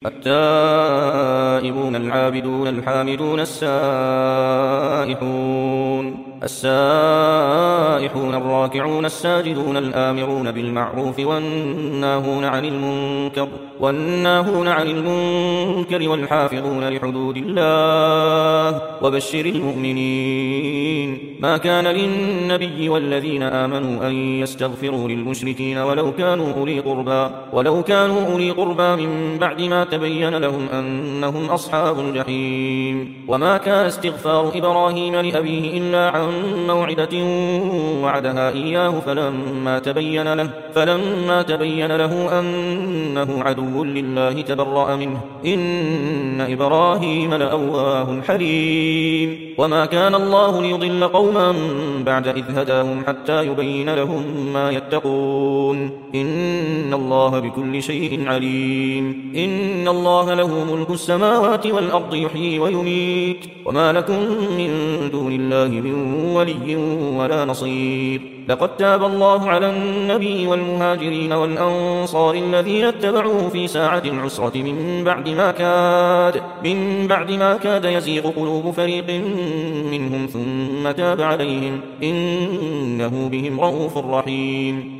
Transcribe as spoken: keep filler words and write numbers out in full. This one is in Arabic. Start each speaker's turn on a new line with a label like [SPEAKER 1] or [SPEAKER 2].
[SPEAKER 1] التائبون العابدون الحامدون السائحون السائحون الراكعون الساجدون الآمرون بالمعروف والناهون عن المنكر والناهون عن المنكر والحافظون لحدود الله وبشر المؤمنين. ما كان للنبي والذين آمنوا أن يستغفروا للمشركين ولو كانوا أولي قربى ولو كانوا أولي قربى من بعد ما تبين لهم أنهم أصحاب الجحيم. وما كان استغفار إبراهيم لأبيه إلا عن موعدة وعدها إياه فلما تبين له فلما تبين له أنه عدو لله تبرأ منه إن إبراهيم لأواه حليم. وما كان الله ليضل قوما بعد إذ هداهم حتى يبين لهم ما يتقون إن الله بكل شيء عليم. إن الله له ملك السماوات والأرض يحيي ويميت وما لكم من دون الله من ولي ولا نصير. لقد تاب الله على النبي والمهاجرين والأنصار الذين اتبعوه في ساعة العسرة من بعد ما كاد من بعد ما كاد يزيغ قلوب فريق منهم ثم تاب عليهم إنه بهم رءوف رحيم.